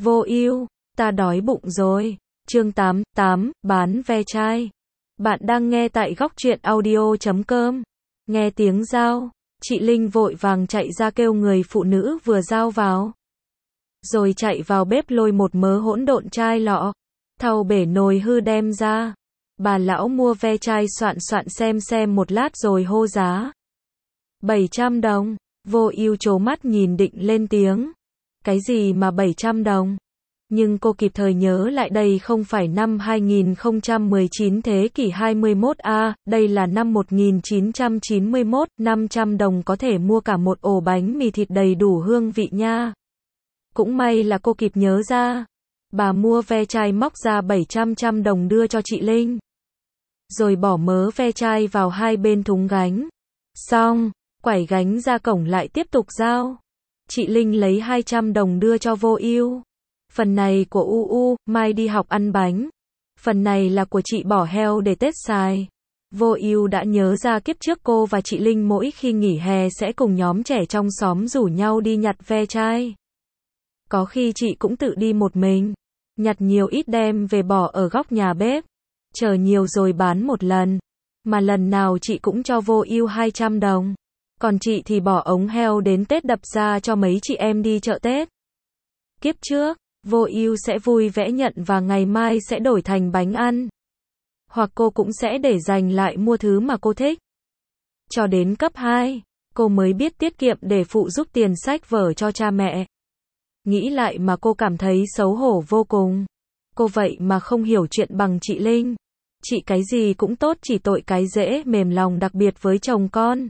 Vô Ưu, ta đói bụng rồi. Chương 88, bán ve chai. Bạn đang nghe tại góc truyện audio.com. Nghe tiếng dao, chị Linh vội vàng chạy ra kêu người phụ nữ vừa dao vào. Rồi chạy vào bếp lôi một mớ hỗn độn chai lọ, thau bể nồi hư đem ra. Bà lão mua ve chai soạn xem một lát rồi hô giá. 700 đồng. Vô Ưu trố mắt nhìn định lên tiếng. Cái gì mà 700 đồng? Nhưng cô kịp thời nhớ lại đây không phải năm 2019 thế kỷ 21 đây là năm 1991, 500 đồng có thể mua cả một ổ bánh mì thịt đầy đủ hương vị nha. Cũng may là cô kịp nhớ ra. Bà mua ve chai móc ra 700 đồng đưa cho chị Linh. Rồi bỏ mớ ve chai vào hai bên thúng gánh. Xong, quải gánh ra cổng lại tiếp tục giao. Chị Linh lấy 200 đồng đưa cho Vô Ưu. Phần này của UU, mai đi học ăn bánh. Phần này là của chị bỏ heo để Tết xài. Vô Ưu đã nhớ ra kiếp trước cô và chị Linh mỗi khi nghỉ hè sẽ cùng nhóm trẻ trong xóm rủ nhau đi nhặt ve chai. Có khi chị cũng tự đi một mình, nhặt nhiều ít đem về bỏ ở góc nhà bếp, chờ nhiều rồi bán một lần. Mà lần nào chị cũng cho Vô Ưu 200 đồng. Còn chị thì bỏ ống heo đến Tết đập ra cho mấy chị em đi chợ Tết. Kiếp trước, Vô Ưu sẽ vui vẻ nhận và ngày mai sẽ đổi thành bánh ăn. Hoặc cô cũng sẽ để dành lại mua thứ mà cô thích. Cho đến cấp 2, cô mới biết tiết kiệm để phụ giúp tiền sách vở cho cha mẹ. Nghĩ lại mà cô cảm thấy xấu hổ vô cùng. Cô vậy mà không hiểu chuyện bằng chị Linh. Chị cái gì cũng tốt, chỉ tội cái dễ mềm lòng, đặc biệt với chồng con.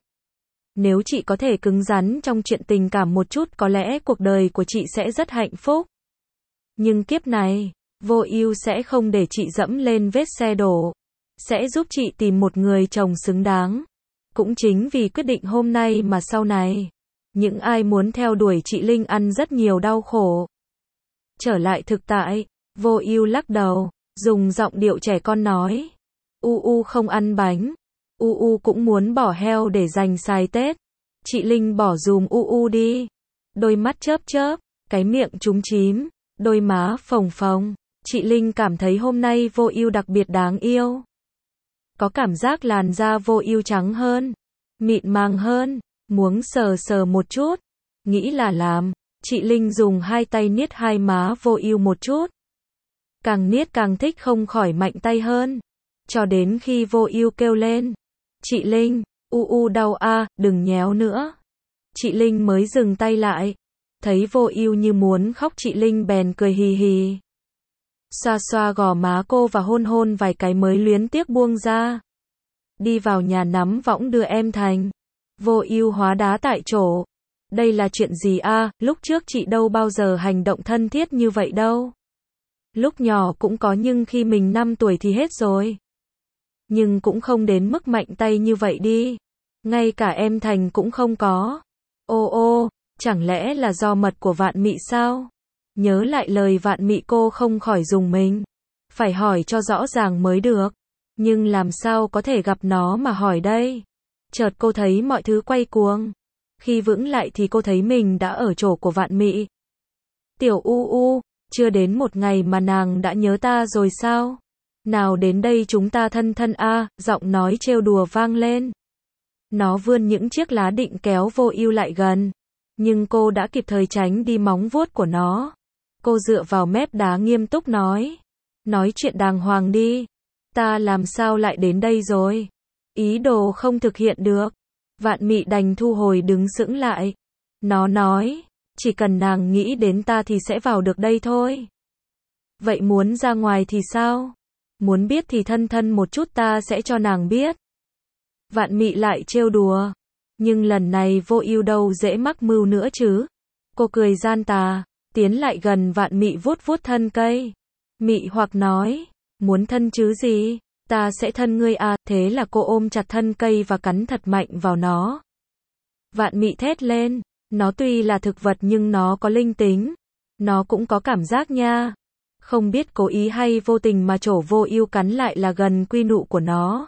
Nếu chị có thể cứng rắn trong chuyện tình cảm một chút, có lẽ cuộc đời của chị sẽ rất hạnh phúc. Nhưng kiếp này, Vô Ưu sẽ không để chị dẫm lên vết xe đổ. Sẽ giúp chị tìm một người chồng xứng đáng. Cũng chính vì quyết định hôm nay mà sau này, những ai muốn theo đuổi chị Linh ăn rất nhiều đau khổ. Trở lại thực tại, Vô Ưu lắc đầu, dùng giọng điệu trẻ con nói. UU không ăn bánh. UU cũng muốn bỏ heo để dành xài Tết. Chị Linh bỏ dùm UU đi. Đôi mắt chớp chớp, cái miệng chúm chím, đôi má phồng phồng. Chị Linh cảm thấy hôm nay Vô Ưu đặc biệt đáng yêu. Có cảm giác làn da Vô Ưu trắng hơn, mịn màng hơn, muốn sờ một chút. Nghĩ là làm, chị Linh dùng hai tay niết hai má Vô Ưu một chút. Càng niết càng thích, không khỏi mạnh tay hơn. Cho đến khi Vô Ưu kêu lên. Chị Linh, UU đau đừng nhéo nữa. Chị Linh mới dừng tay lại. Thấy Vô Ưu như muốn khóc, chị Linh bèn cười hì hì. Xoa xoa gò má cô và hôn vài cái mới luyến tiếc buông ra. Đi vào nhà nắm võng đưa em Thành. Vô Ưu hóa đá tại chỗ. Đây là chuyện gì lúc trước chị đâu bao giờ hành động thân thiết như vậy đâu. Lúc nhỏ cũng có nhưng khi mình 5 tuổi thì hết rồi. Nhưng cũng không đến mức mạnh tay như vậy đi. Ngay cả em Thành cũng không có. Ô, chẳng lẽ là do mật của Vạn Mị sao? Nhớ lại lời Vạn Mị cô không khỏi rùng mình. Phải hỏi cho rõ ràng mới được. Nhưng làm sao có thể gặp nó mà hỏi đây? Chợt cô thấy mọi thứ quay cuồng. Khi vững lại thì cô thấy mình đã ở chỗ của Vạn Mị. Tiểu UU, chưa đến một ngày mà nàng đã nhớ ta rồi sao? Nào đến đây chúng ta thân giọng nói trêu đùa vang lên. Nó vươn những chiếc lá định kéo Vô Ưu lại gần. Nhưng cô đã kịp thời tránh đi móng vuốt của nó. Cô dựa vào mép đá nghiêm túc nói. Nói chuyện đàng hoàng đi. Ta làm sao lại đến đây rồi? Ý đồ không thực hiện được. Vạn Mị đành thu hồi đứng sững lại. Nó nói, chỉ cần nàng nghĩ đến ta thì sẽ vào được đây thôi. Vậy muốn ra ngoài thì sao? Muốn biết thì thân một chút, ta sẽ cho nàng biết. Vạn Mị lại trêu đùa. Nhưng lần này Vô Ưu đâu dễ mắc mưu nữa chứ. Cô cười gian tà, tiến lại gần Vạn Mị vuốt thân cây. Mị hoặc nói, muốn thân chứ gì, ta sẽ thân ngươi thế là cô ôm chặt thân cây và cắn thật mạnh vào nó. Vạn Mị thét lên, nó tuy là thực vật nhưng nó có linh tính. Nó cũng có cảm giác nha. Không biết cố ý hay vô tình mà chỗ Vô Ưu cắn lại là gần quy nụ của nó.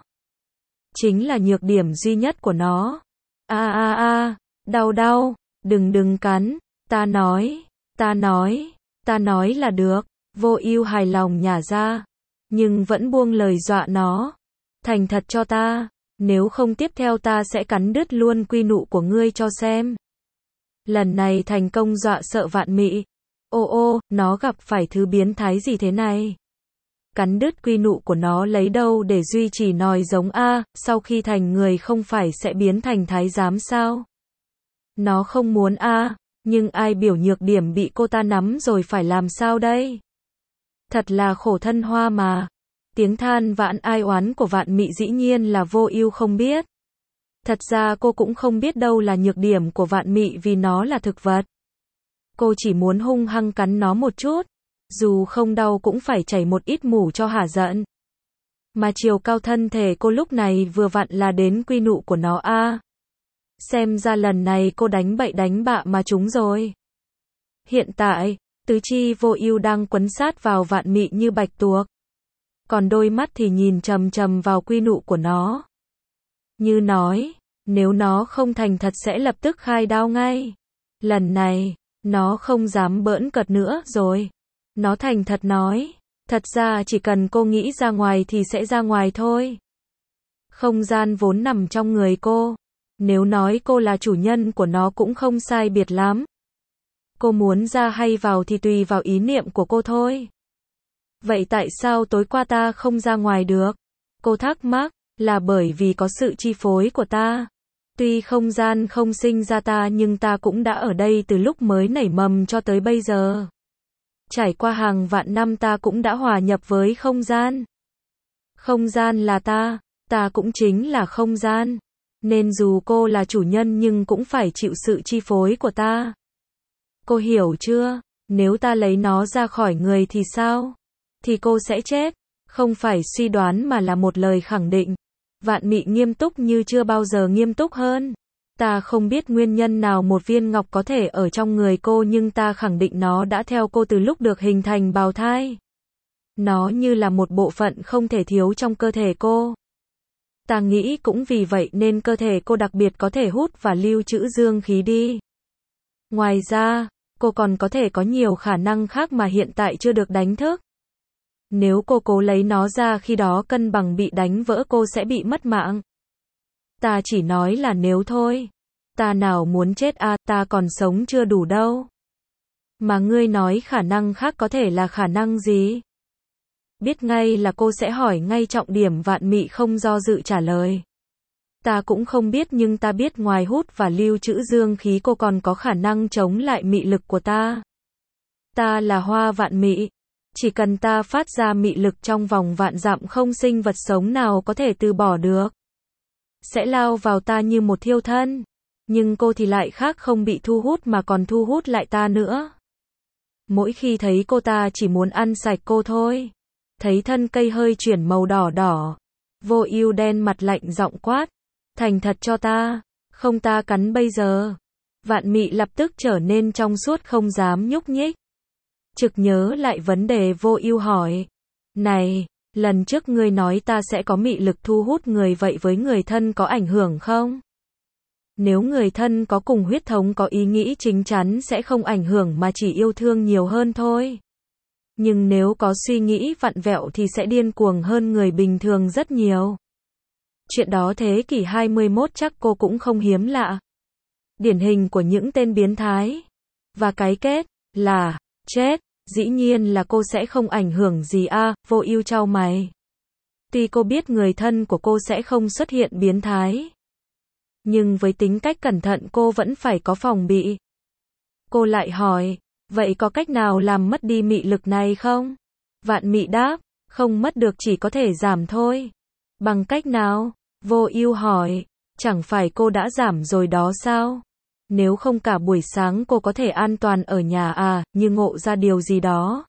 Chính là nhược điểm duy nhất của nó. Đau, đừng cắn, ta nói, Ta nói là được. Vô ưu hài lòng nhả ra. Nhưng vẫn buông lời dọa nó. Thành thật cho ta. Nếu không tiếp theo ta sẽ cắn đứt luôn quy nụ của ngươi cho xem. Lần này thành công dọa sợ Vạn Mị. Ô ô, nó gặp phải thứ biến thái gì thế này? Cắn đứt quy nụ của nó lấy đâu để duy trì nòi giống a, sau khi thành người không phải sẽ biến thành thái giám sao? Nó không muốn a, nhưng ai biểu nhược điểm bị cô ta nắm rồi phải làm sao đây? Thật là khổ thân hoa mà. Tiếng than vãn ai oán của Vạn Mị dĩ nhiên là Vô Ưu không biết. Thật ra cô cũng không biết đâu là nhược điểm của Vạn Mị vì nó là thực vật. Cô chỉ muốn hung hăng cắn nó một chút. Dù không đau cũng phải chảy một ít mủ cho hả giận. Mà chiều cao thân thể cô lúc này vừa vặn là đến quy nụ của nó a. Xem ra lần này cô đánh bậy đánh bạ mà trúng rồi. Hiện tại, tứ chi Vô Ưu đang quấn sát vào Vạn Mị như bạch tuộc. Còn đôi mắt thì nhìn chằm chằm vào quy nụ của nó. Như nói, nếu nó không thành thật sẽ lập tức khai đao ngay. Lần này, nó không dám bỡn cợt nữa rồi. Nó thành thật nói, thật ra chỉ cần cô nghĩ ra ngoài thì sẽ ra ngoài thôi. Không gian vốn nằm trong người cô. Nếu nói cô là chủ nhân của nó cũng không sai biệt lắm. Cô muốn ra hay vào thì tùy vào ý niệm của cô thôi. Vậy tại sao tối qua ta không ra ngoài được? Cô thắc mắc, là bởi vì có sự chi phối của ta. Tuy không gian không sinh ra ta nhưng ta cũng đã ở đây từ lúc mới nảy mầm cho tới bây giờ. Trải qua hàng vạn năm ta cũng đã hòa nhập với không gian. Không gian là ta cũng chính là không gian. Nên dù cô là chủ nhân nhưng cũng phải chịu sự chi phối của ta. Cô hiểu chưa? Nếu ta lấy nó ra khỏi người thì sao? Thì cô sẽ chết. Không phải suy đoán mà là một lời khẳng định. Vạn Mị nghiêm túc như chưa bao giờ nghiêm túc hơn. Ta không biết nguyên nhân nào một viên ngọc có thể ở trong người cô nhưng ta khẳng định nó đã theo cô từ lúc được hình thành bào thai. Nó như là một bộ phận không thể thiếu trong cơ thể cô. Ta nghĩ cũng vì vậy nên cơ thể cô đặc biệt có thể hút và lưu trữ dương khí đi. Ngoài ra, cô còn có thể có nhiều khả năng khác mà hiện tại chưa được đánh thức. Nếu cô cố lấy nó ra khi đó cân bằng bị đánh vỡ cô sẽ bị mất mạng. Ta chỉ nói là nếu thôi. Ta nào muốn chết à, ta còn sống chưa đủ đâu. Mà ngươi nói khả năng khác có thể là khả năng gì? Biết ngay là cô sẽ hỏi ngay trọng điểm. Vạn Mị không do dự trả lời. Ta cũng không biết nhưng ta biết ngoài hút và lưu trữ dương khí cô còn có khả năng chống lại mị lực của ta. Ta là Hoa Vạn Mị. Chỉ cần ta phát ra mị lực trong vòng vạn dặm không sinh vật sống nào có thể từ bỏ được. Sẽ lao vào ta như một thiêu thân. Nhưng cô thì lại khác, không bị thu hút mà còn thu hút lại ta nữa. Mỗi khi thấy cô ta chỉ muốn ăn sạch cô thôi. Thấy thân cây hơi chuyển màu đỏ đỏ. Vô Ưu đen mặt lạnh giọng quát. Thành thật cho ta. Không ta cắn bây giờ. Vạn Mị lập tức trở nên trong suốt không dám nhúc nhích. Trực nhớ lại vấn đề Vô Ưu hỏi. Này, lần trước ngươi nói ta sẽ có mị lực thu hút người, vậy với người thân có ảnh hưởng không? Nếu người thân có cùng huyết thống có ý nghĩ chính chắn sẽ không ảnh hưởng mà chỉ yêu thương nhiều hơn thôi. Nhưng nếu có suy nghĩ vặn vẹo thì sẽ điên cuồng hơn người bình thường rất nhiều. Chuyện đó thế kỷ 21 chắc cô cũng không hiếm lạ. Điển hình của những tên biến thái. Và cái kết là chết. Dĩ nhiên là cô sẽ không ảnh hưởng gì a. Vô Ưu chau mày. Tuy cô biết người thân của cô sẽ không xuất hiện biến thái. Nhưng với tính cách cẩn thận cô vẫn phải có phòng bị. Cô lại hỏi, vậy có cách nào làm mất đi mị lực này không? Vạn Mị đáp, không mất được, chỉ có thể giảm thôi. Bằng cách nào? Vô Ưu hỏi, chẳng phải cô đã giảm rồi đó sao? Nếu không cả buổi sáng cô có thể an toàn ở nhà à, như ngộ ra điều gì đó.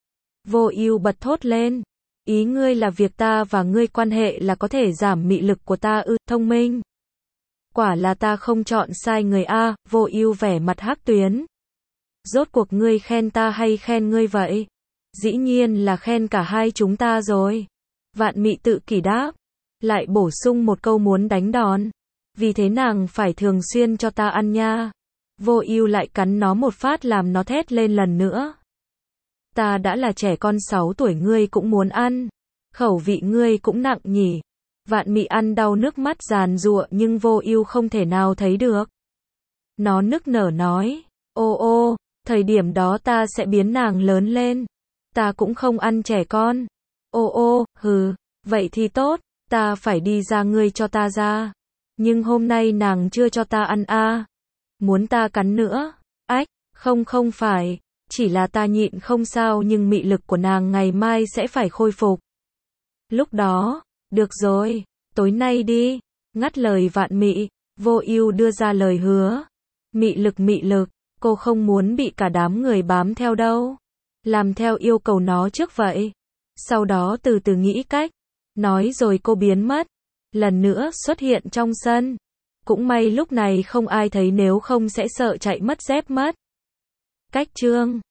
Vô Ưu bật thốt lên. Ý ngươi là việc ta và ngươi quan hệ là có thể giảm mị lực của ta ư? Thông minh. Quả là ta không chọn sai người a. Vô Ưu vẻ mặt hắc tuyến. Rốt cuộc ngươi khen ta hay khen ngươi vậy? Dĩ nhiên là khen cả hai chúng ta rồi. Vạn Mị tự kỷ đáp. Lại bổ sung một câu muốn đánh đòn. Vì thế nàng phải thường xuyên cho ta ăn nha. Vô Ưu lại cắn nó một phát làm nó thét lên lần nữa. Ta đã là trẻ con 6 tuổi ngươi cũng muốn ăn. Khẩu vị ngươi cũng nặng nhỉ. Vạn Mị ăn đau nước mắt giàn giụa nhưng Vô Ưu không thể nào thấy được. Nó nức nở nói, ô ô, thời điểm đó ta sẽ biến nàng lớn lên. Ta cũng không ăn trẻ con. Ô ô, hừ, vậy thì tốt, ta phải đi ra ngươi cho ta ra. Nhưng hôm nay nàng chưa cho ta ăn a. Muốn ta cắn nữa? Ách, không phải, chỉ là ta nhịn không sao nhưng mị lực của nàng ngày mai sẽ phải khôi phục. Lúc đó, được rồi, tối nay đi. Ngắt lời Vạn Mị, Vô Ưu đưa ra lời hứa. Mị lực, cô không muốn bị cả đám người bám theo đâu. Làm theo yêu cầu nó trước vậy. Sau đó từ từ nghĩ cách. Nói rồi cô biến mất. Lần nữa xuất hiện trong sân. Cũng may lúc này không ai thấy nếu không sẽ sợ chạy mất dép mất. Cách chương